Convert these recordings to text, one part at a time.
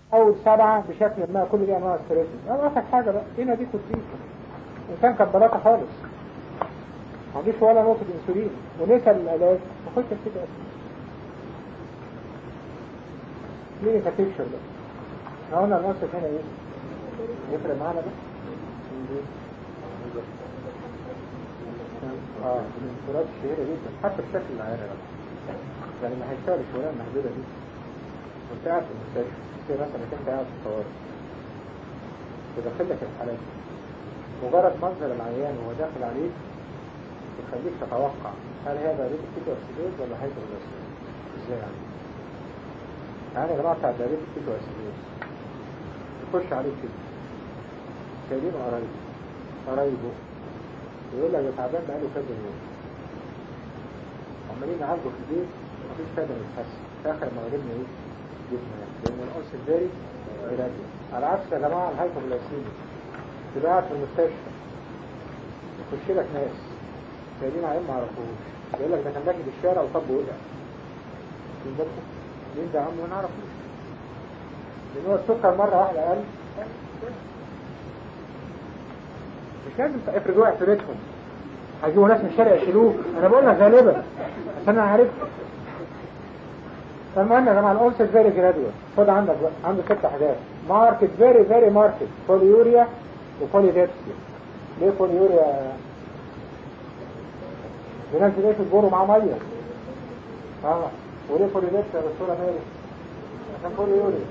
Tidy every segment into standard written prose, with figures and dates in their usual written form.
أول 7 بشكل ما، كل دي أنواع ستريسز. أو آخر حاجة بقى هنا دي كوتريك، الإنسان كان بلاطة خالص، ما عندوش ولا نقطة انسولين ونسى العلاج وخش في كده. كلينيكال بيكتشر بقى. احنا قلنا المصرف هنا ايه؟ يفرق معانا بقى؟ الانفراد الشهيرة جدا حتى بشكل العيارة بقى. يعني ما هيشتغل الشغلانة المحدودة دي وانت قاعد في المستشفى، تصير مثلا انك انت قاعد في الطوارئ تدخل لك الحالات، مجرد منظر العيان وهو داخل عليك يخليك تتوقع هل هذا دايابيتك كيتو اسيدوز ولا هايبوغليسيميا. ازاي يعني؟ يعني يا جماعه بتاع دايابيتك كيتو اسيدوز يخش عليك كده سايبينه قرايبه يقول لك ده تعبان بقاله كذا يوم، عمالين نعالجه في البيت مفيش فايده من الحسن، في اخر ما غلبنا ايه؟ جبنا لان القص الداري علاجي. على عكس يا جماعه الهايبوغليسيميا تبقى قاعد في المستشفى يخش لك ناس سايبين عيال ما عرفوش، يقول لك ده كان ماشي في الشارع وطب وقع. مين ده يا عم؟ ما نعرفوش، لان هو السكر مره واحده قل. مش لازم افرض وقع في بيتهم هيجيبوا ناس من الشارع يشيلوه، انا بقول لك غالبا عشان انا عارف. فالمهم يا جماعه الاونست فيري جرادوال. خد عندك بقى عنده 6 حاجات ماركت فيري ماركت: بوليوريا وبوليديبسيا. ليه بوليوريا؟ بنزل ايه في الجور معاه ميه. وليه بوليديبسيا يا دكتوره مالك؟ عشان بوليوريا.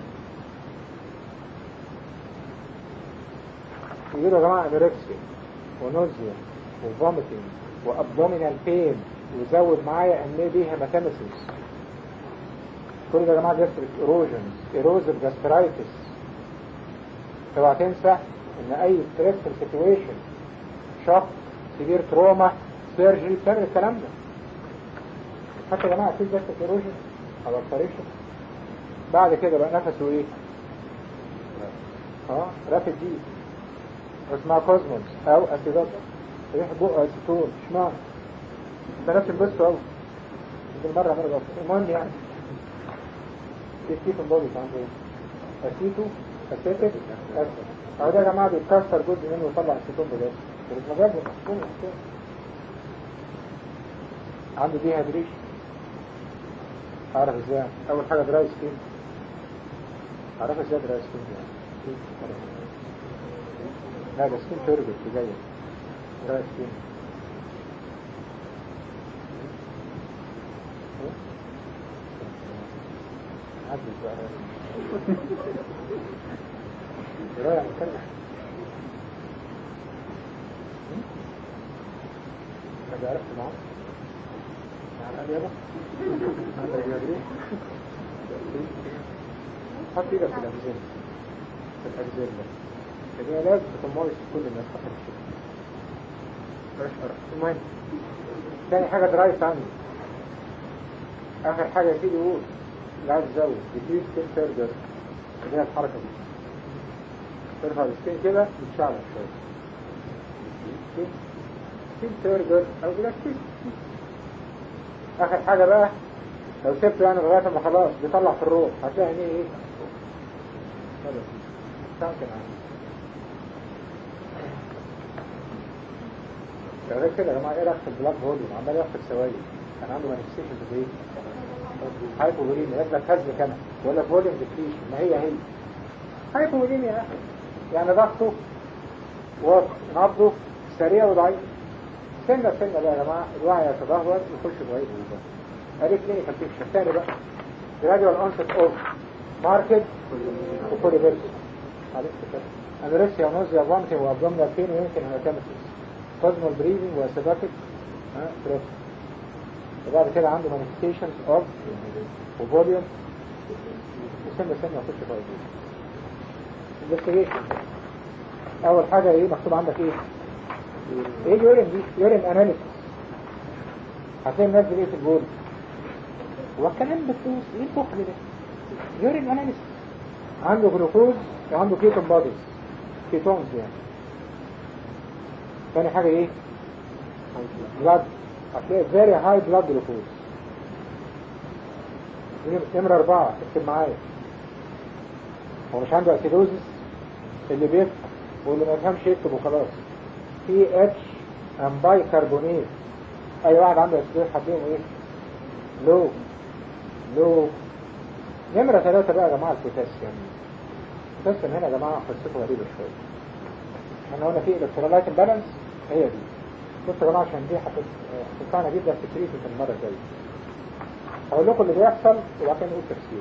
يجيله يا جماعه انوركسيا ونوزيا وفوميتنج وابدومينال بين، ويزود معايا ان دي هيماتيمسيس. كل ده يا جماعه جاستريك ايروجنز، ايروزيف جاسترايتس. اوعى تنسى ان اي ستريسفul سيتويشن، شوك، سيفير تروما، سيرجري، بتعمل الكلام ده. حتى يا جماعه في جاستريك ايروجن او الفاريشن. بعد كده بقى نفسه ايه؟ رافد دي اسمها كوزموس او اسيدات، ريح بقى اسيتون. اشمعنى؟ ده نفس البس قوي بالمره مره. المهم يعني الكيتون بودي عنده ايه؟ اسيتو اسيتيك اسيد. اهو ده يا جماعه بيتكسر جزء منه ويطلع اسيتون بجد. مش مجرد اسيتون. عنده دي هيدريشن. اعرف ازاي؟ اول حاجه دراي سكين. اعرف ازاي دراي سكين يعني؟ لا ده سكين توربت جايه دراي سكين. عدل بقى رايح نتكلم. هذا عرفت معه مع الأبيضة هذا الجابري. حط ايدك في الأجزيل، في الأجزيل ده هي لازم تتمارس كل الناس حتى الشيء. المهم ثاني حاجة دراي ثاني. آخر حاجة يا سيدي قول اللي عايز تزود يديك سكين تيرجر، اللي هي الحركة دي ترفع السكين كده وتشعلق شوية. سكين تيرجر أو بلاستيك. آخر حاجة بقى لو سبته يعني لغاية ما خلاص بيطلع في الروح هتلاقي عينيه ايه؟ تمكن عنه. غير كده يا جماعة ايه رأيك في البلاك فوليوم؟ عمال ياخد سوائل، كان عنده مانيفستيشنز بايه؟ هايبوفوليميا. لازم تهزك انا ولا فوليوم ديبليشن؟ ما هي هايبوفوليميا يا اخي. يعني ضغطه ونبضه سريع وضعيف. سنة بقى يا جماعة الوعي يتدهور يخش ضعيف وضعيف. ادي كلينيكال بيكتشر. الثاني بقى gradual onset of marked وبوليديبسيا. معلش كده انوركسيا ونوزيا وفوميتنج وابدومينال بين ويمكن هيماتيمسيس، كوزمال بريزنج واسيباتيك ستريس. وبعد كده عنده مانيفستيشنز اوف وفوليوم وسنة يخش ضعيف. انفستيجيشن اول حاجة ايه مكتوب عندك ايه؟ ايه يورين دي؟ يورين اناليسيس. هتلاقي منزل ايه في البول؟ هو الكلام بفلوس ايه البخل ده؟ يورين اناليسيس. عنده جلوكوز وعنده كيتون بوديز، كيتونز يعني. ثاني حاجة ايه؟ بلاد. هتلاقي فيري هاي بلاد جلوكوز. نمرة 4 اكتب معايا هو مش عنده اسيدوزس اللي بيفهم واللي ما يفهمش يكتب وخلاص. في اتش ام باي كربونيت. اي واحد عنده اسيدوزس هتلاقيهم ايه؟ لو نمرة 3 بقى يا جماعة البوتاسيوم. البوتاسيوم هنا يا جماعة قصته غريبة شوية. احنا قلنا في الكترولايت امبالانس هي دي. بصوا يا جماعة عشان دي هتنفعنا جدا في التريتمنت المرة الجاية. هقول لكم اللي بيحصل وبعد كده نقول تفسير.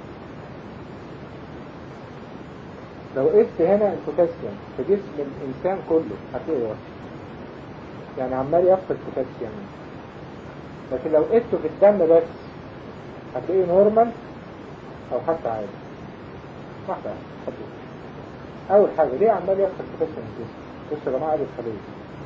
لو قست هنا البوتاسيوم في جسم الإنسان كله هتلاقيه واحد. يعني عمال يفقد بوتاسيوم. لكن لو قسته في الدم بس هتلاقيه نورمال أو حتى عادي. واحدة واحدة. أول حاجة ليه عمال يفقد بوتاسيوم في الجسم؟ بصوا يا جماعة دي الخلية.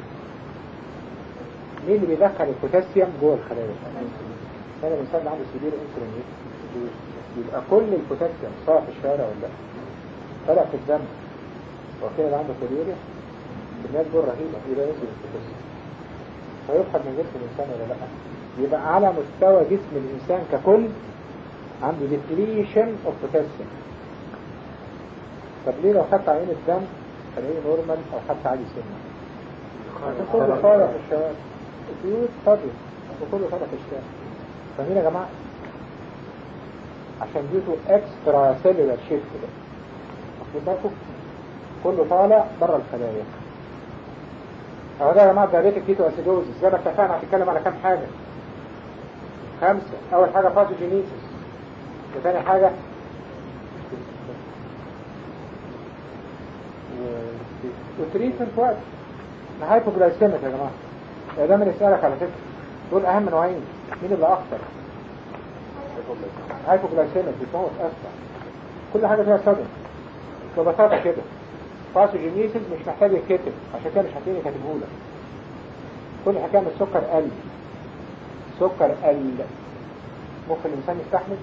مين اللي بيدخل البوتاسيوم جوه الخلايا؟ هنا الإنسان اللي عنده سيفير انسولين يبقى كل البوتاسيوم صار في الشارع ولا لا؟ طلع في الدم. وكده اللي عنده كوليوريا كميات دول رهيبة يبقى ينزل البوتاسيوم. فيفقد من جسم الإنسان ولا لا؟ يبقى على مستوى جسم الإنسان ككل عنده depletion of potassium. طب ليه لو خدت عين الدم هلاقيه نورمال أو حتى عادي سنة؟ عشان كله طالع في الشارع. البيوت فاضية وكله طالع في الشارع. فاهمين يا جماعة؟ عشان ديوتو اكسترا سيلولار شيفت ده. واخدين بالكم؟ كله طالع بره الخلايا. اهو ده يا جماعة دايريتك كيتو اسيدوزيس. زي ما اتفقنا هنتكلم على كام حاجة؟ 5. أول حاجة باثوجينيسيس. وثاني حاجة وتريتمنت وقت. الهايبوجلايسيميك يا جماعة. ده من يسألك على فكرة. دول أهم نوعين. مين اللي أخطر؟ هايبوجلايسيميك بتموت أسرع. كل حاجة فيها صدم. ببساطة كده. باثوجينيسيس مش محتاج يتكتب عشان كده مش هتلاقيني كاتبهولك. كل حكاية من السكر قل. سكر قل. ممكن الإنسان يستحمل؟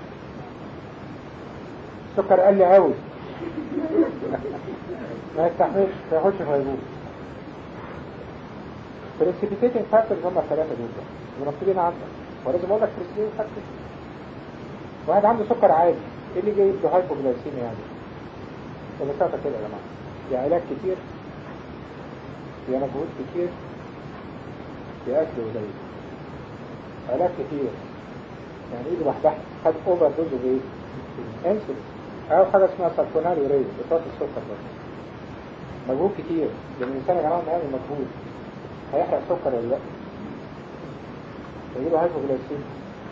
السكر قل قوي. ما يستحملش فيخش في غيبوبة. بريسيبيتيتنج فاكتورز هم الثلاثة دول مرتبين عندك. ولازم اقول لك بريسيبيتنج فاكتورز. واحد عنده سكر عادي ايه اللي جاي له هايبوجلايسيميا يعني؟ ببساطة كده يا جماعة. يا علاج كتير يا مجهود كتير يا اكل قليل. علاج كتير يعني ايده بحبحت خد اوفر دوز بايه؟ انسولين او حاجه اسمها سلفونال يوريا بتاعت السكر بس. مجهود كتير لان الانسان يا جماعه بيعمل مجهود هيحرق سكر ولا لا؟ يجيله هايبوجلايسيميا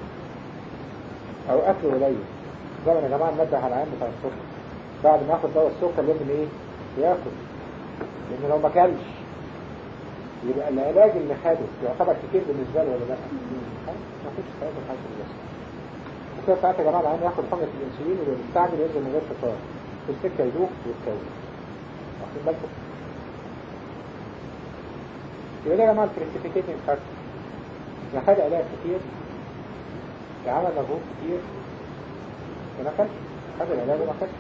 او اكل قليل. زي ما يا جماعه ننبه على العين بتاع السكر بعد ما ياخد دواء السكر لازم ايه؟ ياكل. لان لو ما كلش يبقى العلاج اللي خده يعتبر كتير بالنسبه له ولا لا؟ ما فيش فايده في حاجه بس. وكده ساعات يا جماعه العين ياخد حقنه الانسولين ويستعمل ينزل من غير فطار في السكه يدوخ ويتكون. واخدين بالكم؟ يبقى ده يا جماعه البريسيبيتيتنج فاكتور. يا خد علاج كتير يا عمل مجهود كتير يا ما كلش. خد العلاج وما كلش.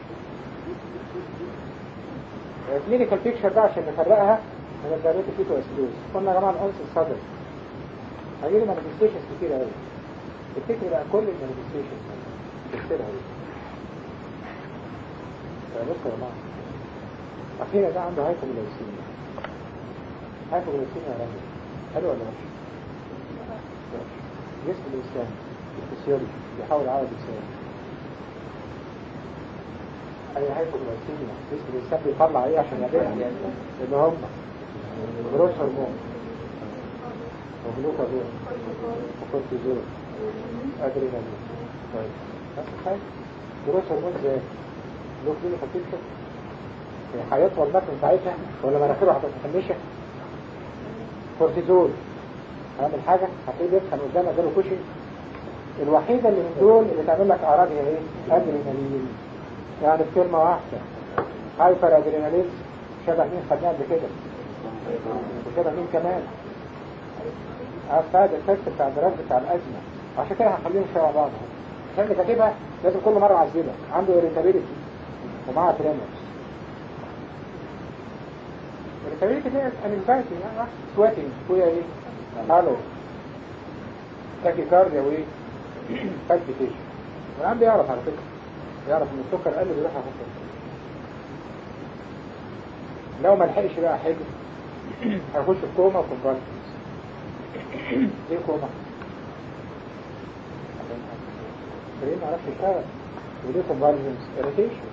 الكلينيكال بيكتشر بقى عشان نفرقها من الدايريتك كيتو اسيدوز. قلنا يا جماعه الانس الصدر هيجيلي مانيفستيشنز كتير قوي. الفكرة بقى كل المانيفستيشنز تفسيرها ايه؟ بص يا جماعه اخيرا ده عنده هايبوجلايسيميا. هايبوجلايسيميا يا راجل حلو ولا وحش؟ جسم الانسان الفسيولوجي بيحاول يعوض الانسان. اي هايبوجلايسيميا جسم الانسان بيطلع ايه عشان يعملها؟ اللي هم جروث هرمون وجلوكاجون وكورتيزول ادرينالين. طيب نفس الحاجه جروث هرمون زي له كلينيكال بيكتشر. هيطول المتن ساعتها ولا مناخيره هتتحمشها؟ كورتيزول هعمل حاجه هتلاقيه بيسخن قدامك جاله كوشن. الوحيده اللي من دول اللي تعمل لك اعراض هي ايه؟ ادرينالين. يعني بكلمه واحده هايبر ادرينالين. شبه مين خدناه قبل كده؟ وشبه مين كمان؟ هذا الفكر بتاع الدراج بتاع الازمه. عشان كده هنخليهم شبه بعض. عشان اللي كاتبها لازم كل مره اعذبها. عنده irritability ومعاه تريمورز. irritability دي anxiety يعني سويتنج وهي ايه؟ هالو تاكيكارديا وايه؟ بالبيتيشن. والعم بيعرف على فكره يعرف ان السكر قل بيروح على السكر. لو ما لحقش بقى حلو هيخش في كوما وكونفالسنس. ليه كوما؟ ليه ما عرفش يشتغل؟ وليه كونفالسنس؟ irritation.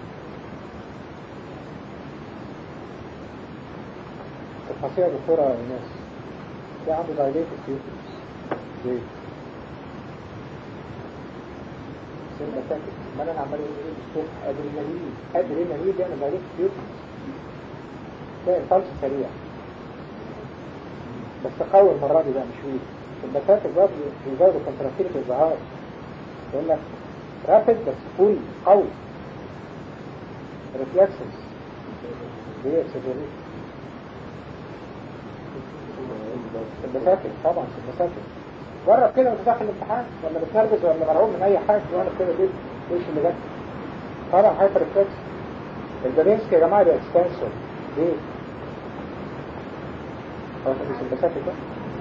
الخاصية دكتورة الناس ده عنده dilated pupils. ليه؟ سيربا ساكت. ما انا عمال اقول ايه الصبح ادرينالين يعني dilated pupils. ده الفلس سريع بس قوي المرة دي بقى مش ويك. البساتك برضه بيزودوا كونتراكتيليتي الظهار. يقول لك رابد بس فول قوي. ريفلكسز دي اكسجريت. البساتك طبعا البساتك. جرب كده وانت داخل الامتحان ولا بتنرجز ولا مرعوب من اي حاجه وانا كده دي ايش اللي جت؟ طبعا هايبر ريفلكس. البرينسكي يا جماعه ده اكستنسور. ليه؟ خلاص مش البساتك بقى.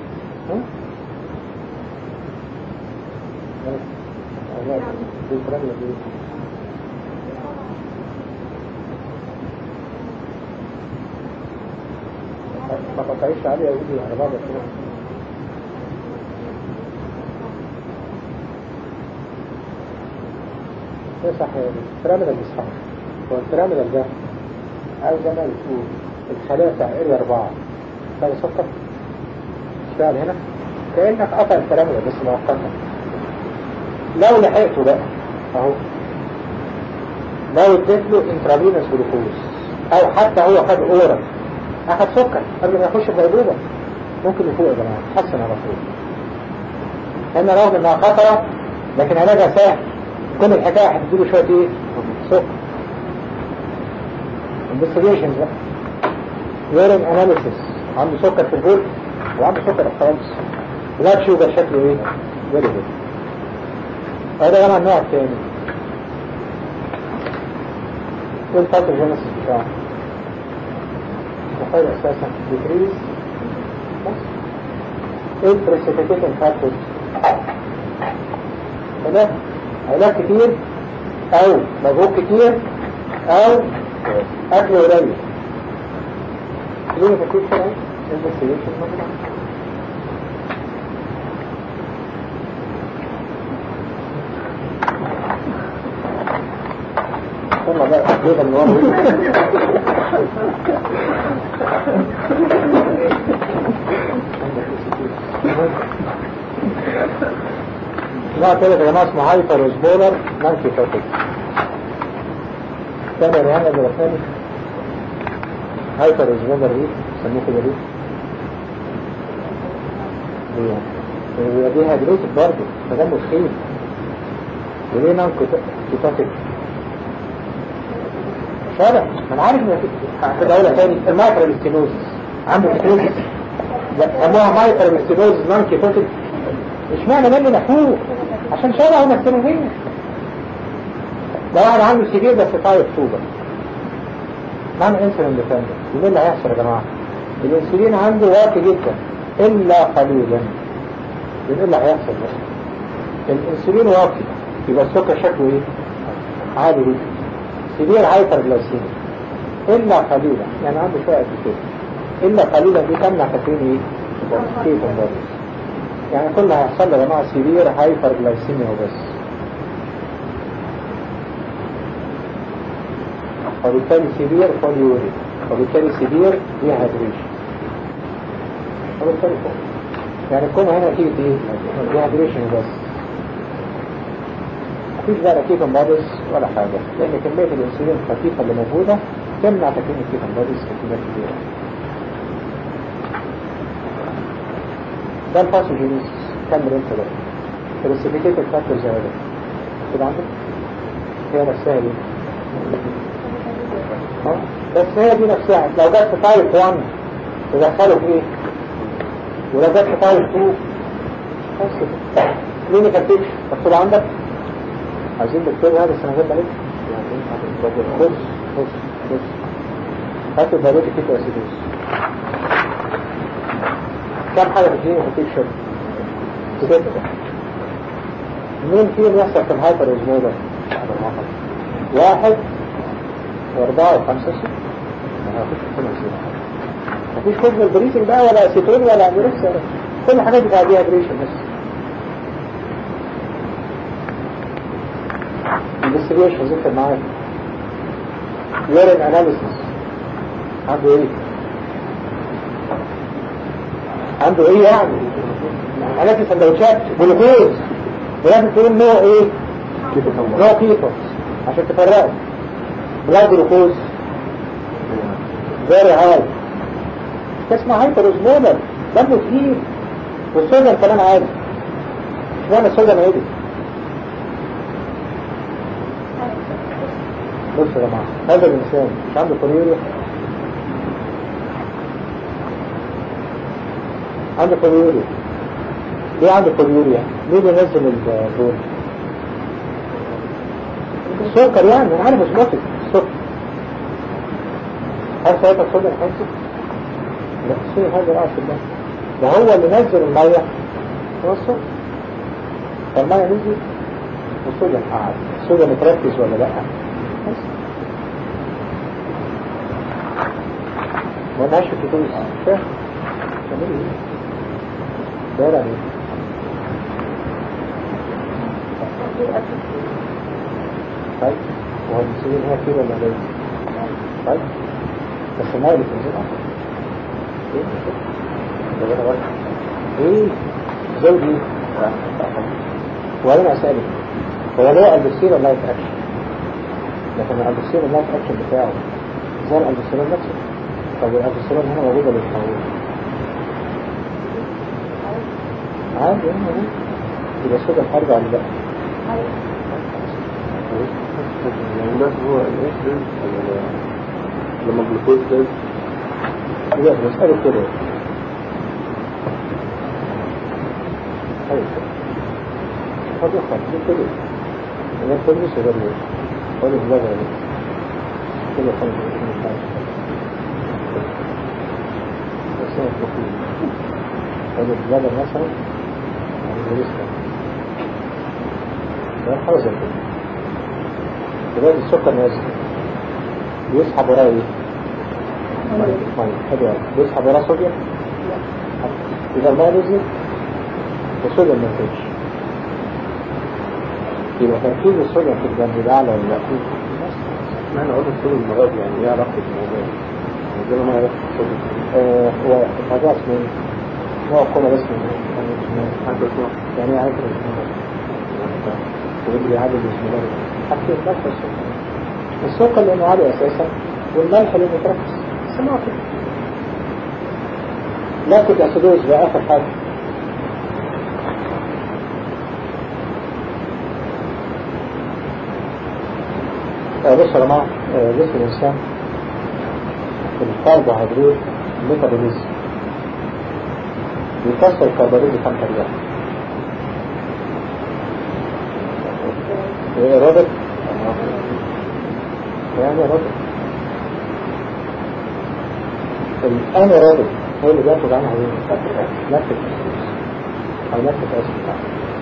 دي الكلام اللي بيه. ما قطعيش عليه يا ودي على بعض كده. ايه صح يا ودي؟ البيراميدال مش صح. هو البيراميدال ده عاوز زي ما بتقول الخلايا بتاع اريا 4 ده سكر اشتغل هنا كأنك قطع البيراميدال بس مؤقتا. لو لحقته بقى اهو لو اديت له انترافينوس جلوكوز او حتى هو خد اورا اخد سكر قبل ما يخش في غيبوبه ممكن يفوق يا جماعه تحسن على طول. هنا رغم انها خطره لكن علاجها سهل. كل الحكايه هتديله شويه ايه؟ سكر. انفستيجيشنز بقى يورين اناليسيس عنده سكر في البول وعنده سكر خالص. بلاد شوجر شكله ايه؟ فيري جود. هذا جمع النوع الثاني. ايه الباثوجينيسيس بتاعه؟ وخير اساسا ديكريز بس. ايه البريسيبيتيشن فاكتورز؟ كده علاج كتير او مجهود كتير او اكل قليل. ليه كتير كده؟ انفستيجيشن مثلا. والله بقى تقريبا الوضع نوع تالت يا جماعة اسمه هايبر وسبولر مانكي فاتك. تاني يا ريان اللي رسماني هايبر وسبولر دي سموه كده ليه؟ دي هيدروسك برضه فده مشكلة. وليه نانكي فاتك؟ شارع ما انا عارف ان دولة تاني المايكرو ستينوزس عنده ستينوزس سموها مايكرو ستينوزس مانكي فاتك. اشمعنى مني محمود عشان شارع هما ستينوزين. ده واحد عنده سيفير بس تايب سوبر معنى انسولين ديبندنت. ايه اللي هيحصل يا جماعه؟ الانسولين عنده واطي جدا الا قليلا. ايه اللي هيحصل بقى؟ الانسولين واطي يبقى السكر شكله ايه؟ عالي جدا. سيفير هايبر جلايسيميا الا قليلا يعني عنده شويه قد كده. الا قليلا دي تمنع تكوين ايه؟ كيتون بوديز. يعني كل اللي هيحصل يا جماعه سيفير هايبر جلايسيميا وبس. وبالتالي سيفير بوليوريا وبالتالي سيفير ديهايدريشن. وبالتالي يعني الكوما هنا نتيجة ايه؟ ديهايدريشن بس. مفيش بقى كيتون بوديز ولا حاجة لأن كمية الأنسولين الخفيفة اللي موجودة تمنع تكوين الكيتون بوديز كميات كبيرة. ده الباثوجينيسيس. كمل انت بقى. بريسيبيتيتد فاكتورز يا ولد. كده عندك؟ هي نفسها دي. بس هي دي نفسها لو جت في تايب 1 تدخله في ايه؟ ولو جت في تايب 2 بس كده. كلينيكال بيكتشر مكتوب عندك؟ عايزين نكتبها بس انا هجيب عليك. بص هات الدايلوتيك كيتو اسيدوز. كم حاجة بتجيني في البيكتشر؟ 6. مين فيهم يحصل في الهايبر اوزمولا؟ 1 و4 و5 6. مفيش كوزمال بريسنج بقى ولا اسيتون ولا اميركس ولا كل الحاجات بتاع دي ابريشن بس. انفستيجيشن ذكر معاك يورين اناليسيس عنده ايه؟ عنده ايه يعني؟ حاجات سندوتشات جلوكوز ولازم تقول نوع ايه؟ نوع كيتوس عشان تفرقه. بلاد جلوكوز فيري هاي تسمع هايبروزمولر دمه تقيل والصوديوم كمان عادي. مش معنى الصوديوم عادي. بص يا جماعه هذا الانسان مش عنده كوريوريا؟ عنده كوريوريا. ليه عنده كوريوريا؟ ليه بينزل البول؟ السكر يعني انا عارف اسمه السكر. هل ساعتها الصوديوم خمسة؟ لا شيء هذا رأس الله ده هو اللي نزل المية هو الصوديوم. فالمية نزل والصوديوم قعد. الصوديوم متركز ولا لا؟ بس ما نعيش في تونس فاهم؟ تعملي ايه؟ دايرة ايه؟ طيب وهو المسؤولين هو كده ولا ليه؟ طيب بس المية اللي تنزل أصلا ايه؟ ده انا بقى ايه؟ زوجي وانا اسألك هو ليه البسير اللايف اكشن؟ لكن البسير اللايف اكشن بتاعه زي البسير نفسه. طب البسير هنا موجودة للتحول عادي هنا موجود يبقى الصوديوم حرب على البقى. الناس هو الايش ده لما جلوكوز ده لا بسأله كده ايوه هذا خالص كده انا كنت شغال ولا بلاغ كده خالص بس انا كنت هذا بلاغ مثلا لسه ده حاجه دلوقتي السكر نازل بيسحب وراه ايه؟ ميه بيسحب وراه صوديوم. اذا الماء نزل الصوديوم ما نزلش يبقى تركيز الصوديوم في الجنب ده اعلى ولا لا؟ ما انا قلت الصوديوم المرض يعني ايه علاقه بالموضوع؟ زي ما عرفت الصوديوم هو الموضوع اسمه ايه؟ نوع كوما اسمه يعني عارف ويبري عادل بسم الله حكي النفس السكر لانه عالي اساسا والملح لانه تركز سمعوا كده. لاكتيك اسيدوز بقى اخر حاجه. بص يا جماعه جسم الانسان الكربوهيدرات ميتابوليزم بيكسر الكربوهيدرات بكام طريقه؟ رابط يعني رابط الآن رابط هو اللي بياخد عنها نفس أو نفس الأسف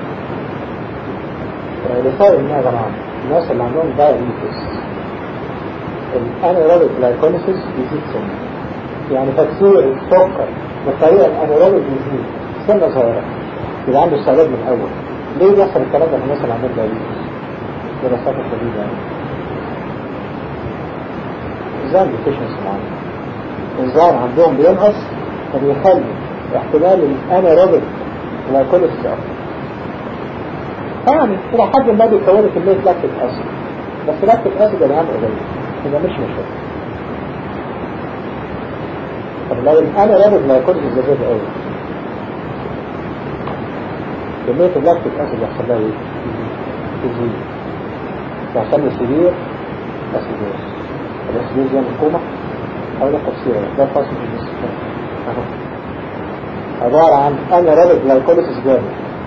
لفرق إنها يا جماعة الناس اللي عندهم دايابيتس الأنيروبيك لايكوليسيس بيزيد سنة يعني تكسير السكر بالطريقة الأنيروبيك بيزيد سنة صغيرة يبقى عنده استعداد من الأول. ليه بيحصل الكلام ده في الناس اللي عندهم دايابيتس؟ دراسات شديدة يعني إنزيم ديفيشنسي معانا إنزيم عندهم بينقص فبيخلي احتمال الأنيروبيك لايكوليسيس أكتر. يعني إلى حد ما بيكون كمية لاكتيك أسيد بس لاكتيك أسيد الآن قليل يبقى مش مشكلة. طب لو الأنيروبيك لايكوليسيس زاد قوي كمية اللاكتيك أسيد يحصل لها إيه؟ تزيد يحصل له سيفير أسيدوز. الأسيدوز يعني الكومة أو ده تفسيره ده خاص بالجسم عبارة عن أنيروبيك لايكوليسيس جامد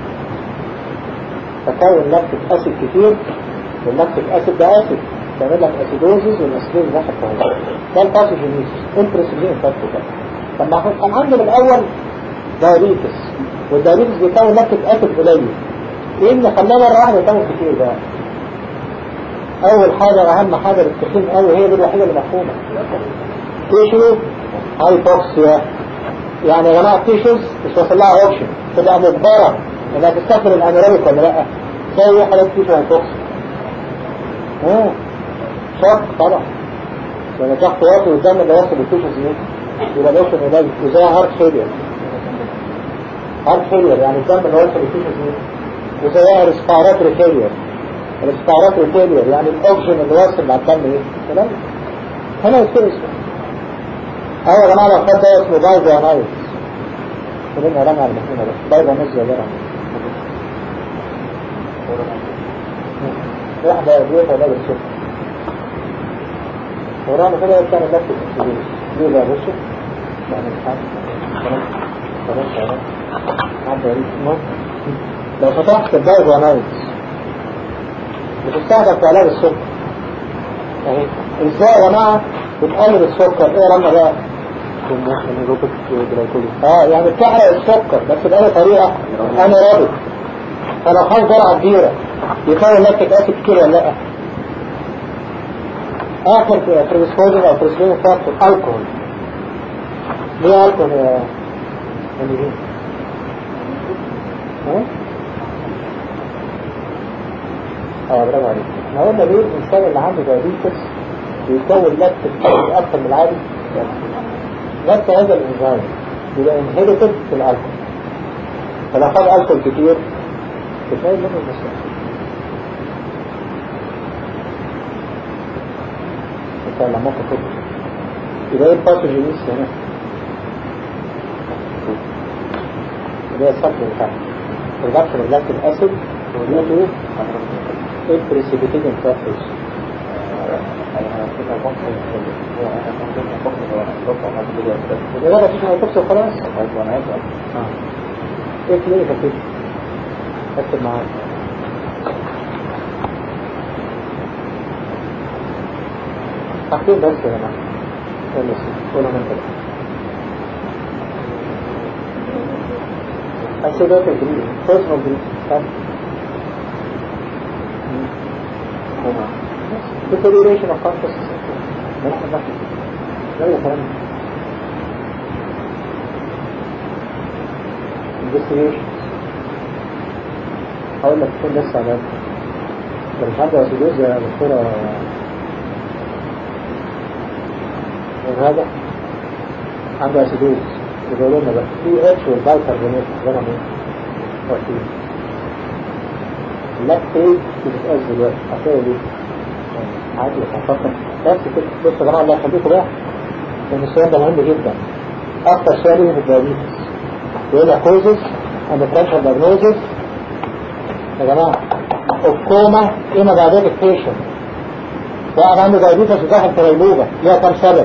تكون لاكتيك أسيد كتير واللاكتيك أسيد ده أسيد تعمل لك أسيدوزز والأسيدوز ده حتى ده الباثوجينيسيس انترسبلين فاكتور ده. طب ما كان عندنا الأول دايابيتس والدايابيتس بيكون لاكتيك أسيد قليل إيه اللي خلاه مرة واحدة يكون كتير ده؟ أول حاجة أهم حاجة للتخين قوي هي دي الوحيدة اللي مفهومة تيشو هايبوكسيا. يعني يا جماعة التيشوز مش واصل لها اوبشن، تبقى مجبرة انها تستخدم الانيرابيك ولا لا. زي حالات تيشو هايبوكسيا. شك طبعا، لان ضغط واطي والدم اللي واصل للتيشوز دي يبقى الاوبشن قليل. وزي هارت فيلير. هارت فيلير يعني الدم اللي واصل للتيشوز دي. وزي ريسبيراتوري فيلير. الريسبيراتوري فيلير يعني الاوكسجين اللي واصل مع الدم ايه؟ كلام هنا يصير اسمه. ايوه يا جماعه لو خد ده اسمه بايظ عنايز. خلينا رمى على المكينه بس بايظ عنايز يا جماعه. واحده ادويه ولا بالشكل ورانا كده يبقى نفس التسجيل. ليه بقى بصوا؟ يعني مش عارف خلاص عدى ريتمه. لو فتحت البايظ عنايز بتستخدم في علاج السكر. اهي ازاي يا جماعه بتقلل السكر؟ ايه لما بقى يعني بتحرق السكر بس بأي طريقه انيرابيك. فلو خد جرعه كبيره يكون لاكتيك اسيد كتير ولا لا؟ اخر بريسبوزنج او بريسبوزنج فاكتور الكحول. ليه الكحول يا مليين؟ برافو عليك. احنا قلنا ليه الانسان اللي عنده دايابيتس بيكون لاكتيك اسيد اكتر من العادي؟ نفس هذا الانزيم يبقى انهبيتد في الالكحول. فلو خد الكحول كتير بتلاقي منه المشكلة. مثلا لما ممكن تطلع يبقى ايه الباثوجينيس هنا؟ اللي هي السطر بتاعها ريدكشن اوف لاكتيك اسيد ودي ايه البريسيبيتيتنج فاكتورز. يبقى مفيش هيتوكسي خلاص. ايه كلينيكال كده؟ اكتب معايا. حاجتين بس يا جماعه. يلا قولهم انت بقى. اسيدات الجريد بيرسونال جريد deterioration of consciousness. لا يا فندم. investigation. هقول لك كل لسه على ده مش عنده اسيدوز يا دكتورة هذا عنده اسيدوز. يقولوا لنا بقى في اتش والبايكربونات ده مين؟ وقتين اللاكتيز بتتقاس دلوقتي هتلاقي ليه؟ عادي هفكر بس كده. بص يا جماعه الله يخليكم بقى لان السؤال ده مهم جدا. اكتر سؤال ايه في الدايابيتس؟ يقول لك كوزز اند ديفرنشال دايجنوزز يا جماعه اوف كوما ان دايابيتك بيشنت. واحد عنده دايابيتس وداخل في غيبوبه ليها كام سبب؟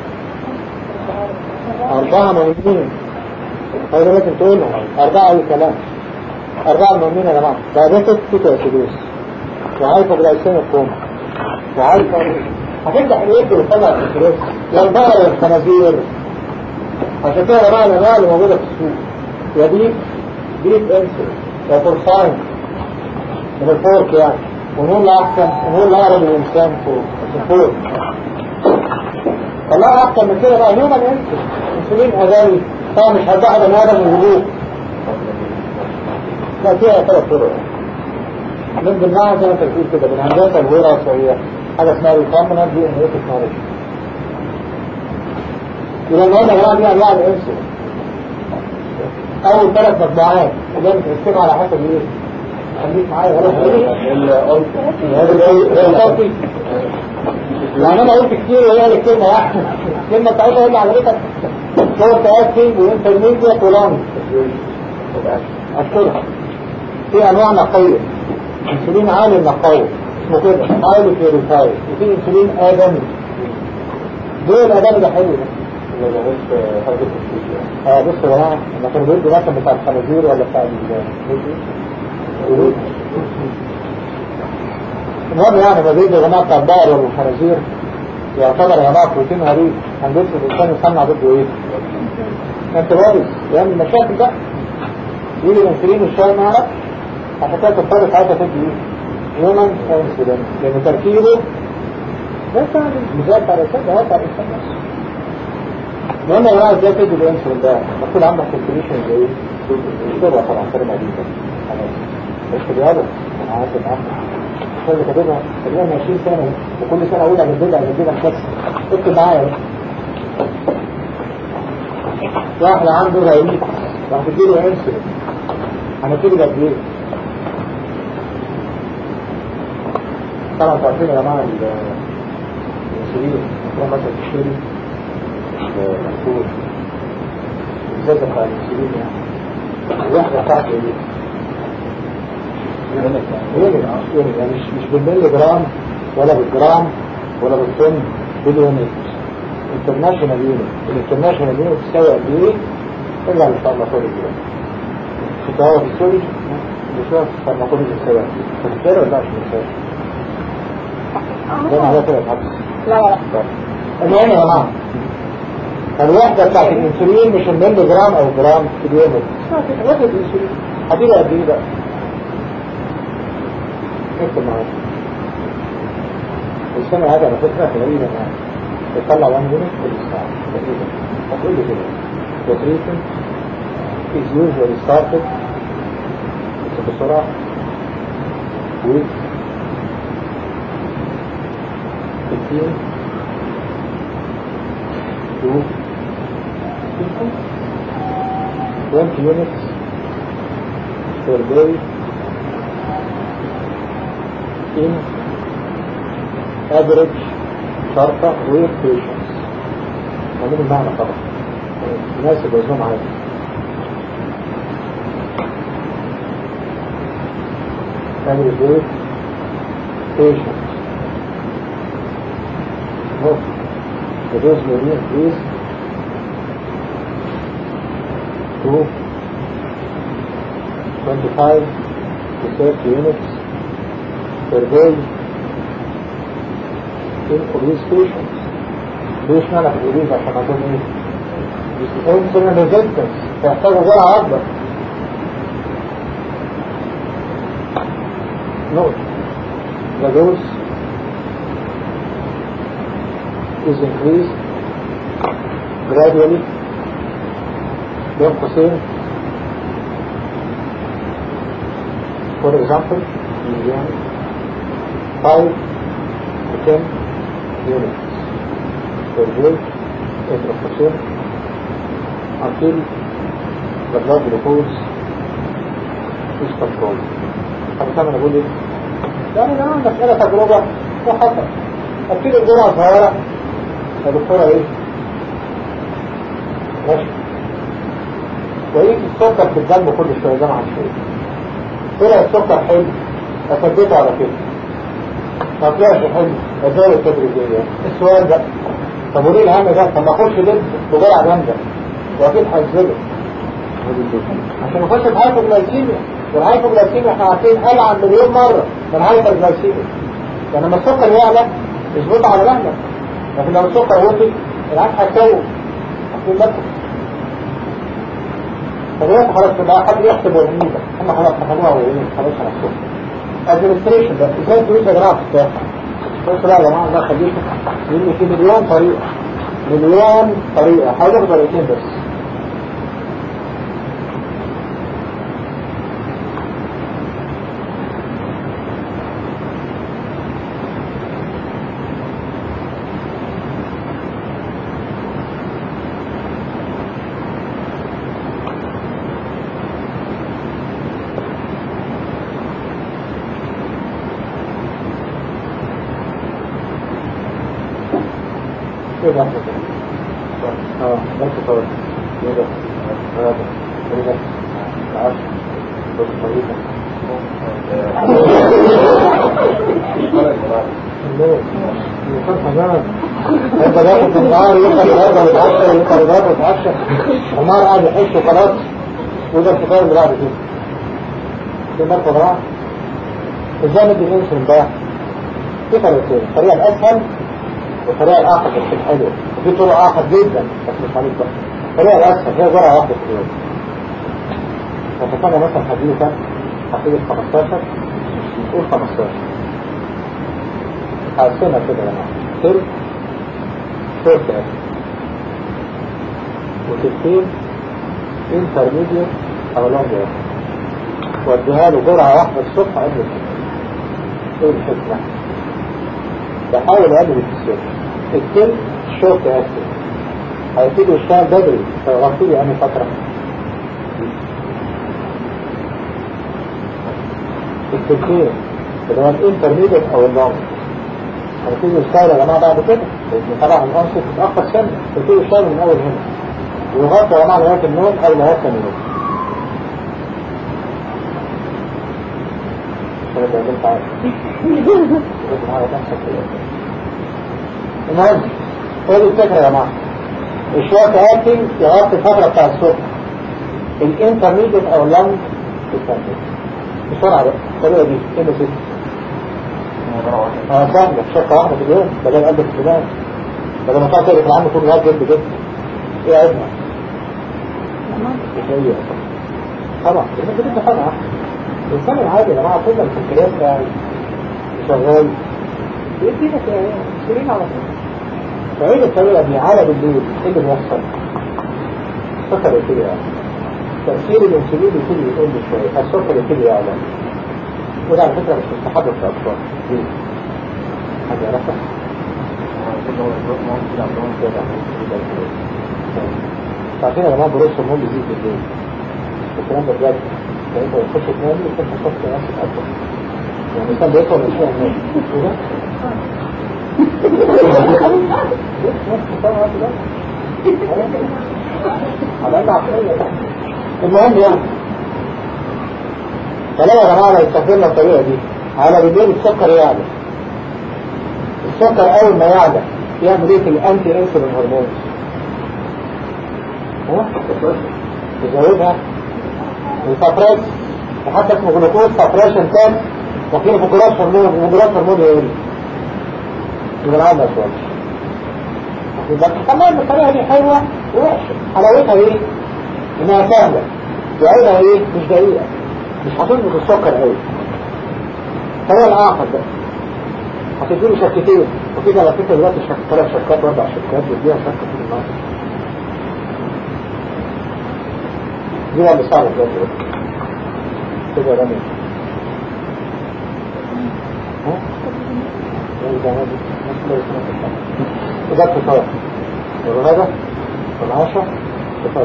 4 مهمين. هذا لازم تقولهم 4 اي كلام. 4 مهمين يا جماعه. دايابيتك كيتو اسيدوز وهايبوغلايسيميك كوما وهايبر هتبدأ اليد وتطلع الستريس ينبغر الخنازير. عشان كده يا جماعه الانواع اللي موجوده في السوق يا ديب انسر يا فورساين من الفورك يعني ونقول له احسن ونقول له اقرب للانسان فوق الفورك. والله احسن من كده بقى هيومن انسر انسولين ادمي طبعا مش هتبقى بني ادم من الجلوك. لا فيها 3 طرق من ضمنها زي ما انت بتقول كده بالهندسه الوراثيه حاجه اسمها ريكومبيننت دي ان تكنولوجي. يبقى النهارده يا جماعه دي انواع الانسولين. اول 3 مجموعات اللي انت بتتكلم على حسب ايه؟ خليك معايا ولا خليك يعني انا قلت كتير وهي الكلمه واحده. الكلمه بتاعتها اللي على ريتك فور تاكتنج وانترميديت ولونج اشكرها. في انواع نقيه انسولين عالي النقاوه اسمه كده عالي بيوريفاير وفي انسولين ادمي. دول الادمي ده حلو ده بص يا جماعه لما كانوا بيدوا مثلا بتاع الخنازير ولا بتاع المهم يعني ما بيدوا يا جماعه بتاع البقر ولا الخنازير يعتبر يا جماعه بروتين غريب هندسه الانسان يصنع ضده ايه؟ انت بارز يعني المشاكل بقى يجي الانسولين الشاي ما يعرفش عشان كده تضطر ساعتها تدي ايه؟ هيومن انسولين لان تركيبه ده سهل مزاج على الانسان ده هو بتاع الانسان نفسه. المهم يا جماعه ازاي تدي الانسولين ده؟ المفروض عندك كالكوليشن زي ايه؟ الشغل طبعا كلمه عديده بس بيقعدوا انا عارف معاك كل كاتبها تقريبا 20 سنه وكل سنه اقول اجددها بس اكتب معايا بس. واحد عنده رئيس راح تديله انسولين هنبتدي قد ايه؟ طبعا تعرفين يا جماعه الانسولين تروح مثلا تشتري المفروض بالذات بتاع الانسولين يعني الوحده بتاعته ايه؟ يعني مش بالملي جرام ولا بالجرام ولا بالطن باليونت انترناشونال يونت. الانترناشونال يونت تساوي قد ايه؟ ترجع للفارماكولوجي بقى. تتعوض السوري بشوية الفارماكولوجي تساوي قد ايه؟ فبالتالي ولا مش بالتالي؟ ده معناه كده اتحدث. لا المهم يا جماعه الوحده بتاعت الانسولين مش الملي جرام او جرام في اليونت. وحده الانسولين هتبقى قد ايه بقى؟ اكتب معايا السنة هذا على فكرة تقريبا يعني يطلع 1 يونت كل ساعة تقريبا. هتقول لي كده the treatment is usually started بسرعة with 15 to 20 units per day in average شرطة with patients. ومن المعنى طبعا مناسب وزنهم عادي. average with patients. No. The dose will be increased to 25 to 30 units per day in obese patients. ليش معنى في الإبيز عشان أقول إيه؟ insulin resistance تحتاجوا جرعة أكبر. Note, the dose is increased gradually بين قوسين. For example, million 5 to 10 units per day entre قوسين until the blood glucose is controlled. فبالتالي أنا بقول إيه؟ يعني أنا مسألة تجربة وحصل أكيد الجرعة صغيرة يا دكتورة إيه؟ ماشي وإيه السكر في الدم كل شوية زي ما هنشوف. طلع السكر حلو أثبته على كده ما طلعش حلو أزاله التدريجية. السؤال ده طب وليه الهم ده؟ طب ما أخش لب بجرعة جامدة وأكيد هيزله عشان أخش في هايبوغلايكيميا. والهايبوغلايكيميا احنا عارفين قل عن مليون مرة من هايبوغلايكيميا. يعني لما السكر يعلى يظبط على مهلك، لكن لو السكر وطي العكس هيسوي هتكون لكم. فدلوقتي خلاص بقى حد يحسب ويهميك هم خلاص حسبوها ويهميك خلاص على السكر. ادمنستريشن ده ازاي تقول يا جماعة في الساحة؟ بص لا يا جماعة الله يخليكم لأن في مليون طريقة حاجة بطريقتين بس. ايه ده؟ بس طبعا ايه ده؟ هذا ايه ده؟ العشر بس طريقة يكون حزان هيبقى داخل في النار يقل هذا ويتعشى ويقل هذا ويتعشى النار قاعد يحش وخلاص وده الفطار اللي بعد كده في النار فضراء. ازاي ندي الانسولين بقى؟ في طريقتين، الطريقة الأسهل والطريقة الآخر بس الحلوة، وفي طرق آخر جدا بس مش عليك بقى. الطريقة الأسهل هي جرعة واحدة في اليوم. فاتفقنا مثلا هديه كام؟ هديه 15 نقول 15 هقسمها كده يا جماعة تلت تلت وتلتين انترميديت او لونج اكتنج واديها له جرعة واحدة الصبح قبل الفطار. ايه الفكرة؟ بحاول اقلل التسير. التلت شورت اكتنج هيبتدي يشتغل بدري فيغطي لي انهي فترة؟ التلتين اللي هو الانترميديت او اللونج هيبتدي يشتغل يا جماعة بعد كده، لان طبعا الانسة تتأخر سنة هيبتدي يشتغل من اول هنا ويغطي يا جماعة لغاية النوم او لغاية النوم. المهم هذه الفكرة يا جماعة. الشورت اكتنج يغطي الفترة بتاع الصبح، الانترميديت او اللونج بسرعة بقى الطريقة دي كده كده سهلة شرطة واحدة في اليوم بدل قلب السودان بدل ما تقعد تقرف العام طول الوقت جد جد. ايه عيبها؟ ايه طبعا لما تبقى طبعا الإنسان العادي يا جماعة كل الفكريات يعني شغال يدينا سيرين على طول. فعيد الطريقة دي على بالليل ايه اللي بيحصل؟ السكر يبتدي يعلى، تأثير الانسولين يبتدي يقل شوية، السكر يبتدي يعلى. وده على فكرة مش مستحب في الأطفال. ليه؟ حاجة عرفة؟ فعشان يا جماعة بروس هرمون بيزيد بالليل الكلام ده بجد. فانت تخش تنام وتكون تخش نفسك اكتر يعني الانسان بيطول من شويه هناك المهم يعني فلا يا جماعه لو استخدمنا الطريقه دي على بالليل السكر يعلى. السكر اول ما يعلى يعمل ايه في الانتي انسولين هرمون؟ يزودها الفابريس وحتى اسمه جلوكوز فابريشن تاني وفيه بجراس هرمون يقل يبقى العادة شوية. يبقى كمان الطريقة دي حلوة ووحشة. حلاوتها ايه؟ انها سهلة وعيبها ايه؟ مش دقيقة مش هتظبط السكر قوي. الطريقة الآخر بقى هتديله شكتين وكده على فكرة دلوقتي 3 شكات 4 شكات بيديها شكة في النار دي بقى اللي صعبة بجد كده رمي وده الفطار والغدا والعشاء فطار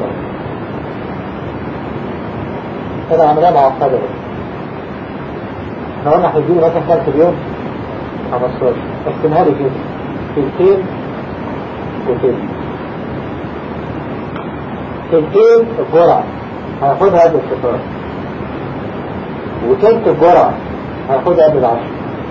كده عملية معقدة بقى. احنا قلنا هيجيبوا مثلا كام في اليوم 15 احتمالي كده تلتين وتلت تلتين الجرعة هياخدها قبل الفطار وتلت الجرعة هياخدها قبل العشاء.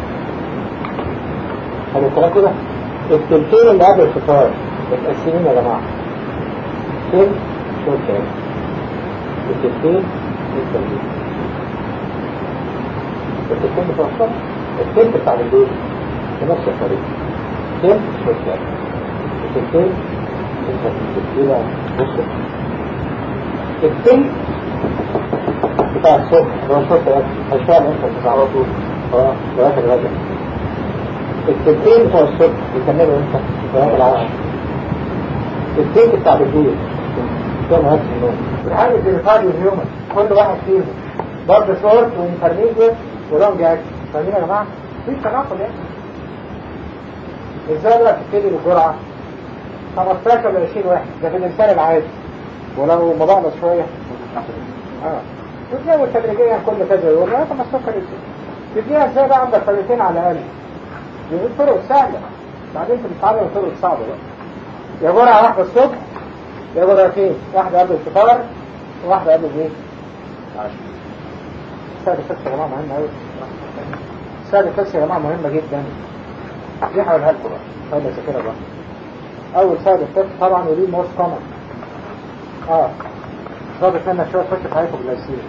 هذا الكلام كده. التلتين اللي قبل الفطار متقسمين يا جماعة تلت شوط تاني التلتين التلتين التلتين بتوع الصبح التلت بتاع بالليل بنفس الطريقة تلت شوط تاني التلتين التلتين بقى بص التلت بتاع الصبح اللي هو الصبح هيشتغل انت على طول لغاية الغدا. التلتين بتوع الصبح بيكملوا انت لغاية العشاء. التلت بتاع بالليل ده لغاية النوم. الحاجة اللي بيفعلوا اليوم كل واحد فيهم برضه شورت وانترميديت ولونج اكشن. فاهمين يا جماعة؟ مفيش تناقض يعني. ازاي بقى تبتدي بالجرعة؟ 15 ل 20 واحد ده في الانسان العادي ولو مضاعنا شوية وتلاقوا تدريجيا كل كذا يوم لغاية ما السكر يزيد. تديها ازاي بقى عندك طريقتين على الاقل. دي طرق سهلة بعدين انت بتتعلم الطرق الصعبة بقى. يا جرعة واحدة الصبح يا جرعتين واحدة قبل الفطار وواحدة قبل الايه؟ العشاء. السادة الفكسة يا جماعة مهمة قوي. السادة الفكسة يا جماعة مهمة جدا. دي هقولها لكم بقى خلي ذاكرها بقى. أول سادة الفكسة طبعا ودي موست كومن ضابط منك شوية تخش في هايبوغلايسيميا.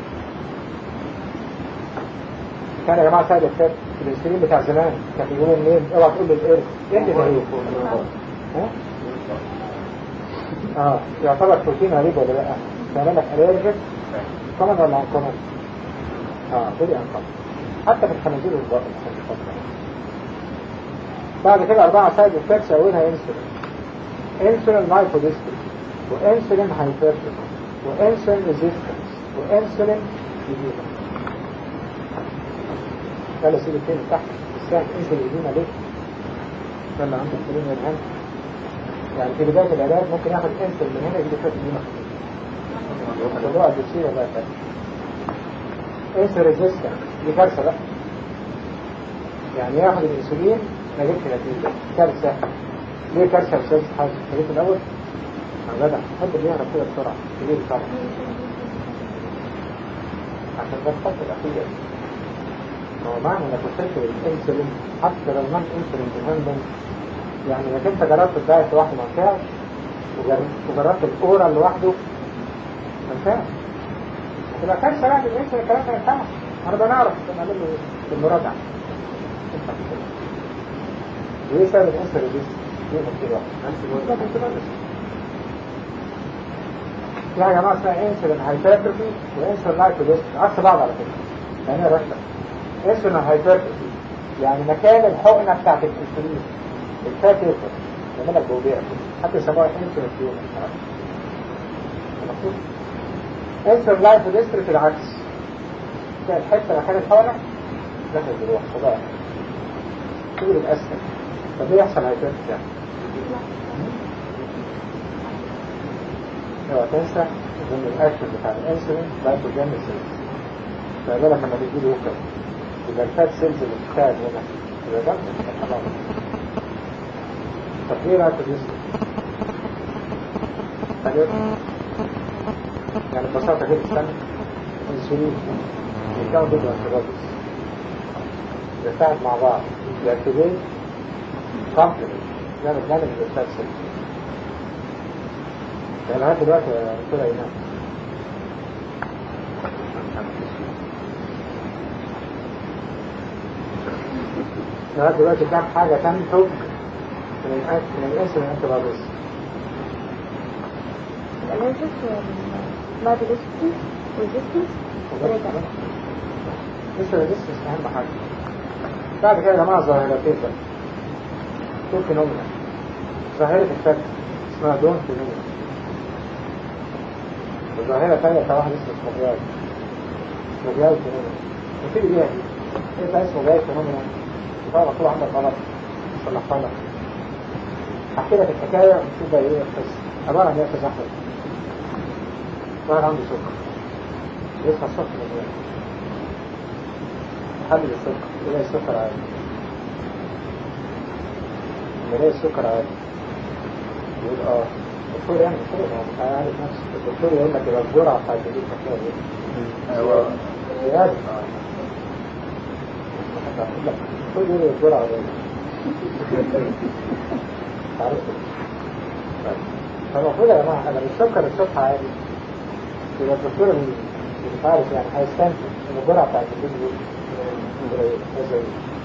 كان يا جماعة سادة الفكسة الانسولين بتاع زمان كان بيقولوا منين؟ اوعى تقول لي القرد ايه اللي غريب؟ يعتبر بروتين غريب ولا لا؟ تعمل لك الرجيك كومن ولا ان كومن؟ فيري ان كومن حتى في الخنازير والبقر. بعد كده 4 سايد افكتس اولها انسولين لايبوديستري وانسولين هايبرتروفي وانسولين ريزيستنس وانسولين جديدة. قال سيب التاني تحت الساعة انسولين جديدة ليه؟ لما عنده انسولين يدهن يعني في بداية العلاج ممكن ياخد انسولين من هنا يجيب شوية جديدة الموضوع الدكتورة بقى كده انسولين ريزيستنس دي كارثة بقى يعني ياخد الانسولين ما يجيبش نتيجة كارثة. ليه كارثة أستاذ حاجة خليت الأول؟ جدع حد اللي يهرب كده بسرعة ليه طبعا عشان ده الخط الأخير. هو معنى انك وصلت للانسولين حتى لو نون انسولين ديبندنت يعني انك انت جربت الدايت لوحده ما نفعش وجربت الاورال لوحده ما نفعش هتبقى كارثة بقى بالانسولين الكلام ما ينفعش. انا بنعرف نعمل له في المراجعة وايه سبب الانسولين دي؟ ايه مشكلة واحدة؟ لا يا جماعة اسمها انسولين هايبرتروفي وانسولين لايكوديستروفي عكس بعض على فكرة يعني ايه رشة انسولين هايبرتروفي يعني مكان الحقنة بتاعت الانسولين الفات يفر يعمل لك جوبيع حتى يسموها انسولين فيوم انسولين لايكوديستروفي العكس تلاقي الحتة مكان الحقنة داخل جروح خلاص كله الاسفل. طب ايه يحصل هايبرتروفي يعني؟ لو تنسى ضمن الاكشن بتاع الانسولين لايكوجينيسيس فبالك لما بيجي له وكل يبقى الفات سيلز اللي بتشتغل هنا يبقى ده خلاص. طب ايه لايكوجينيسيس؟ يعني ببساطة كده استنى انسولين يتكون ضد الانتيبوديز يتفاعل مع بعض يأكتيفيت كومبلمنت يعمل دامج للفات سيلز. يعني لغاية دلوقتي طلع ينام لغاية دلوقتي كام حاجة تنتج من الانسولين انتيبوديز. الالرجيك لايكوديستروفي ريزيستنس لسه ريزيستنس اهم حاجة. بعد كده يا جماعة ظاهرتين بقى تو فينومينا. ظاهرة الفك اسمها دون فينومينا وظاهرة ثانية بتاع واحد اسمه سموجياي فينومينا نبتدي بيها دي ايه بقى اسمه جاي فينومينا طبعا مكتوب عندك غلط صلحها لك. هحكي لك الحكاية ونشوف بقى ايه القصة. عبارة عن ايه يا استاذ احمد؟ واحد عنده سكر يصحى الصبح من النوم يحلل السكر يلاقي السكر عالي يلاقي السكر عالي يقول الدكتور يعني كده مش عارف نفسه. الدكتور يقول لك يبقى الجرعة بتاعت الجديد شكلها ايه؟ ايوه زيادة. الدكتور يقول الجرعة ايه؟ تعرف فالمفروض يا جماعة لما السكر الصبح عالي يبقى الدكتور اللي مش عارف يعني هيستنتج ان الجرعة بتاعت الجديد دي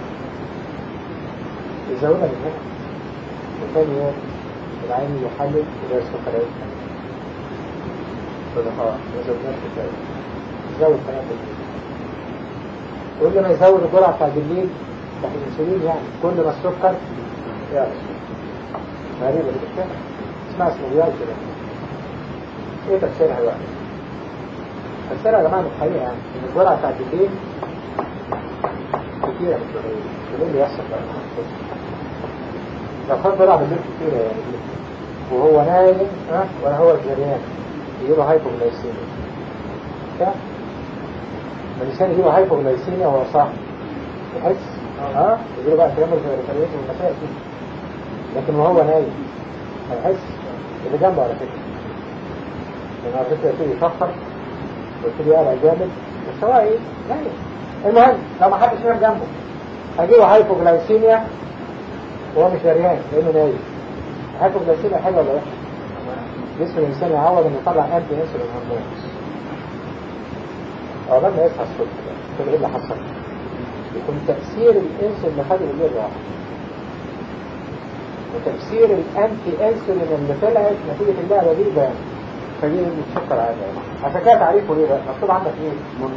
يزودها من هنا وثاني يوم العين يحلل إلى السكريات فده يزود نفس الشيء يزود كمان بالليل. كل ما يزود الجرعة بتاع بالليل ده الانسولين يعني كل ما السكر يعلى. غريبة دي بتفهم اسمها سموجياي كده. ايه تفسيرها بقى؟ تفسيرها يا جماعة مش حقيقة يعني ان الجرعة بتاع بالليل كتيرة مش قليلة. ايه اللي يحصل بقى؟ لو خد جرعة بالليل كتيرة يعني وهو نايم ولا هو الجريان يجيله هايبوغلايسيميا. الإنسان يجيله هايبوغلايسيميا وهو صاحي يحس يجيله بقى تيمم في الرئتين والمسائل دي. لكن وهو نايم ما يحس اللي جنبه على فكرة لأن على فكرة يبتدي يفكر ويبتدي يقلق جامد بس هو ايه نايم. المهم لو ما حدش نام جنبه هيجيله هايبوغلايسيميا وهو مش جريان لأنه نايم. الهايبوغلايسيميا حلوة ولا وحشة؟ جسم الإنسان يعوض إنه يطلع أنتي إنسولين هرمون. أولا ما يصحى الصبح كده إيه اللي حصل؟ يكون تأثير الإنسولين اللي خده بالليل راح وتأثير الأنتي إنسولين اللي طلعت نتيجة اللعبة دي بان فدي السكر عادي. عشان كده تعريفه إيه بقى؟ مكتوب عندك إيه؟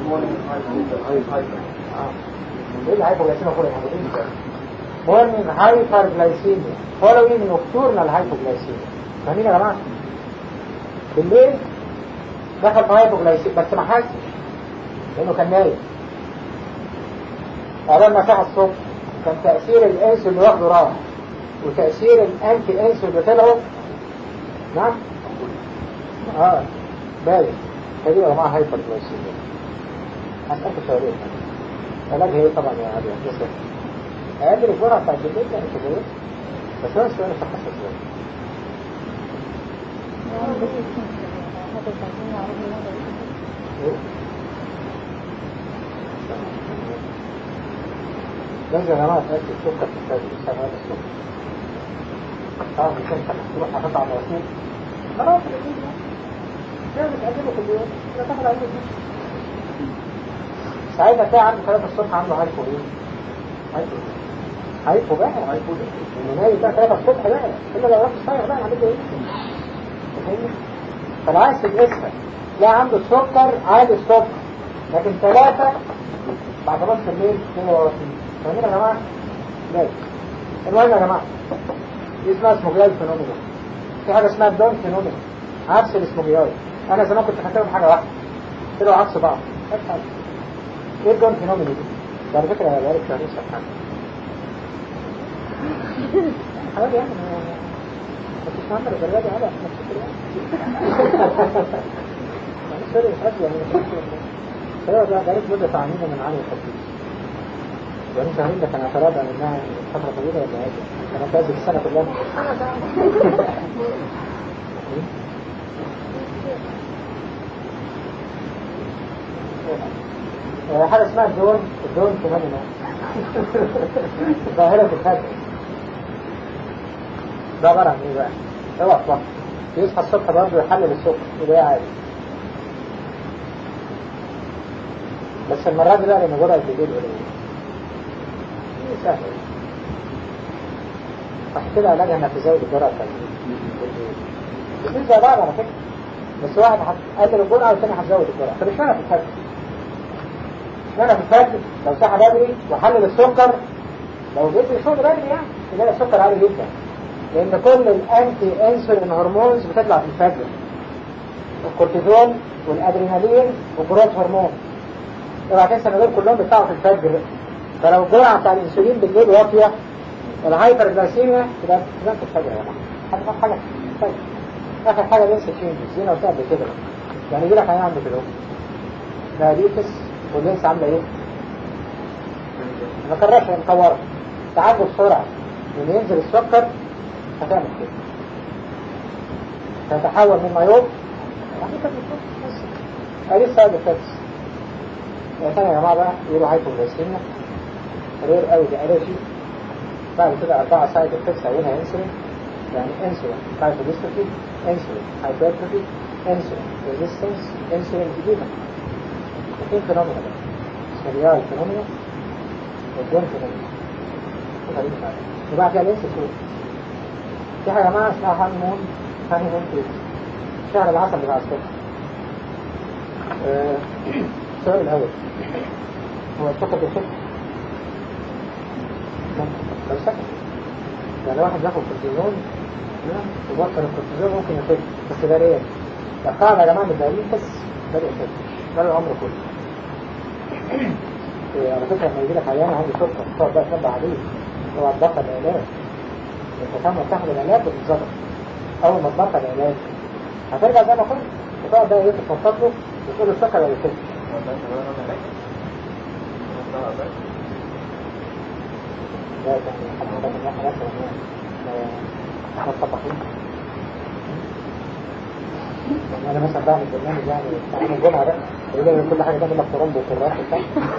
إيه الهايبوغلايسيميا كل الحاجات دي؟ morning hyperglycemia following nocturnal hypoglycemia. فاهمين يا جماعة؟ بالليل دخل في هايبوغلايسيميا بس ما حسش لانه كان نايم. قبل ما صحى الصبح كان تأثير الانسولين اللي واخده راح وتأثير الانتي انسولين اللي طلعوا نعم باين. هذه يا جماعه هايبوغلايسيميا. هسألك سؤالين. علاجها ايه طبعا يا عادي بس اقل الجرعه بتاعت بالليل يعني كده بس هو السؤال صح السؤال. لازم يا جماعه تأكد السكر في الثلج الساعه هذا السكر. طبعا مش انت تروح هتقطع مواسير خلاص لازم تقدمه كل يوم لا تاخد عليه ساعتها تلاقي عنده 3 الصبح عنده هايبو ايه؟ هايبو بقى انه نايم بقى 3 الصبح بقى الا لو رحت الصبح بقى عملت ايه؟ فاهمني؟ فلو عايز تدرسها تلاقي عنده السكر عالي الصبح لكن 3 بعد نص الليل 22 فاهمين يا جماعه؟ لازم المهم يا جماعه دي اسمها اسموجيال فينومينا. في حاجه اسمها الدون فينومينا عكس الاسموجيال. انا زمان كنت فاكرهم حاجه واحده طلعوا عكس بعض. ايه الدون فينومينا دي؟ على فكره يا بقالك شهرين سبحان حاجه يعني بس مش مهم الدرجه دي على نفسك يعني سوري الحاج يعني هو ده بقالك مده تعميمه من عالي التركيز يعني شهرين ده كان اعتراض عن انها فتره طويله ولا ايه؟ انا فاز السنه كلها حاجه اسمها الدون فينومينا ظاهره الفجر. ده عباره عن ايه بقى؟ اوعى تفكر يصحى الصبح برضه يحلل السكر وده عادي بس المره دي بقى لان جرعه الليل قليله دي سهله عشان كده علاجها انك تزود الجرعه بتاعت الليل زي بعض على فكره بس واحد هتقلل الجرعه والثاني هتزود الجرعه. طب اشمعنى في الفجر؟ اشمعنى في الفجر لو صحى بدري وحلل السكر لو جبت شغل بدري يعني يلاقي السكر عالي جدا لان كل الانتي انسولين هرمونز بتطلع في الفجر الكورتيزول والادرينالين والجروث هرمون. اوعى تنسى ان دول كلهم بيطلعوا في الفجر. فلو الجرعه بتاع الانسولين بالليل واطيه الهايبر جلايسيميا تبقى في الفجر يا جماعه. حاجه طيب اخر حاجه لينس تشينجز زي ما قلت قبل كده يعني يجي لك عيان عنده كده دايابيتس واللينس عامله ايه؟ ما كررش مكوره تعالجه بسرعه لما ينزل السكر هتعمل كده تتحول من مايوب ادي السايد افكتس. ثاني يا جماعه بقى يقولوا هايبوغلايسيميا رير قوي دي الرجي. بعد كده 4 سايد افكتس هيقولها انسولين يعني انسولين هايبوديستروفي انسولين هايبرتروفي انسولين ريزيستنس انسولين إديما. اثنين فينومينا بقى اسمها الفينومينا والدون فينومينا وبعد كده لينس تشينجز. في حاجة يا جماعة اسمها هانيمون تريد شهر العسل بتاع الصبح. السؤال الأول هو السكر بيخف؟ لو سكر يعني لو واحد ياخد كورتيزون وبطل الكورتيزون ممكن يخف بس ده ليه؟ ده قاعدة يا جماعة من الدايبيتس ده بيخف ده العمر كله. على فكرة لما يجي لك عيان عنده سكر تقعد بقى تنبه عليه اوعى تبطل العلاج. انت كم تاخد العلاج بتتظبط. اول ما تبطل العلاج هترجع زي ما كنت وتقعد بقى ايه تتنطط له وتقول له السكر ولا السكر. لا كان حاجات احنا طبقين انا مثلا بعمل برنامج يعني احنا الجمعه ده يقول لي كل حاجه تعمل لك ترمب وكرات وبتاع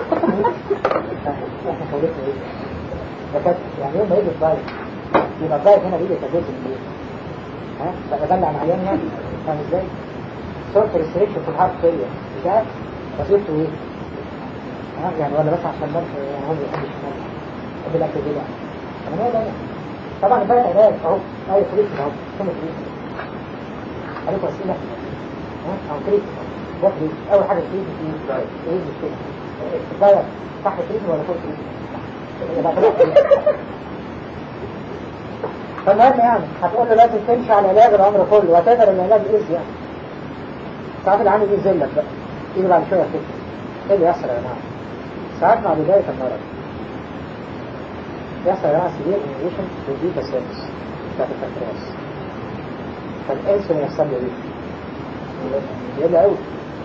احنا خلصنا ايه ده كانت يعني يوم ما يجي الضايق يبقى الضايق هنا بيجي كجزء من ايه فأدل عن عيان يعني فاهم ازاي؟ صوت ريستريكشن في الحرف فيا مش عارف وظيفته ايه؟ يعني ولا بس عشان يعني هو بيحب الشمال يحب الاكل دي بقى انا لا طبعا ده علاج اهو اي فريق اهو ثم فريق عليك وسيله او فريق ده فريق اول حاجه فريق ايه المشكله؟ الضايق صح فريق ولا فوق فريق؟ فالمهم يعني هتقول له لازم تمشي على العلاج العمر كله وتقدر العلاج ايه يعني تعرف العين دي ينزل لك بقى يجي بعد شويه كده. ايه اللي يحصل يا جماعه؟ ساعات مع بدايه المرض يحصل يا جماعه سيفير انيميشن بالبيتا سيلز بتاعت البنكرياس. فالانسولين يحصل له ايه؟ يقل قوي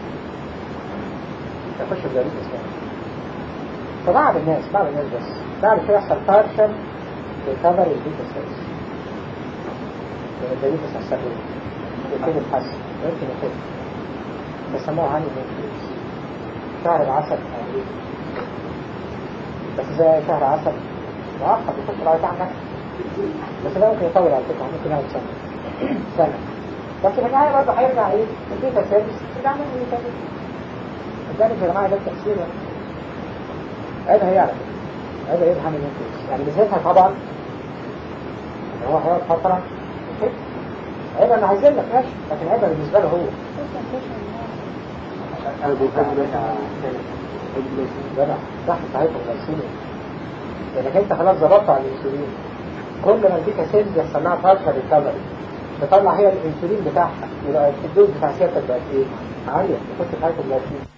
يخش في دايبيتس كمان. فبعض الناس بس بعد كده يحصل بارشل ريكفري البيتا سيلز. الدايبيتس يحصل له يبتدي يتحسن ويمكن يخف. بيسموها هاني مونكليز. شهر العسل أمريكي بس زي شهر عسل مؤقت بيخش العيط عنك. بس ده ممكن يطول على فكرة ممكن يقعد سنة بس في النهاية برضه هيرجع ايه؟ البيتا سيلز ترجع منه ايه تاني؟ الدمج يا جماعة ده التأثير عيبها هي على فكرة عيبها ايه هاني مونكليز يعني بزيتها طبعا ان هو هيقعد فترة كده عيبها انه هيزل لك ماشي لكن عيبها بالنسبة له هو انا بفكر جدع تحت هايبوغلايسيميا لانك انت خلاص ظبطت على الانسولين. كل ما البيتا سيلز يحصل لها بارشل ريكفري تطلع هي الانسولين بتاعها يبقى الدوز بتاع سيادتك بقت ايه؟ عالية تخش في هايبوغلايسيميا.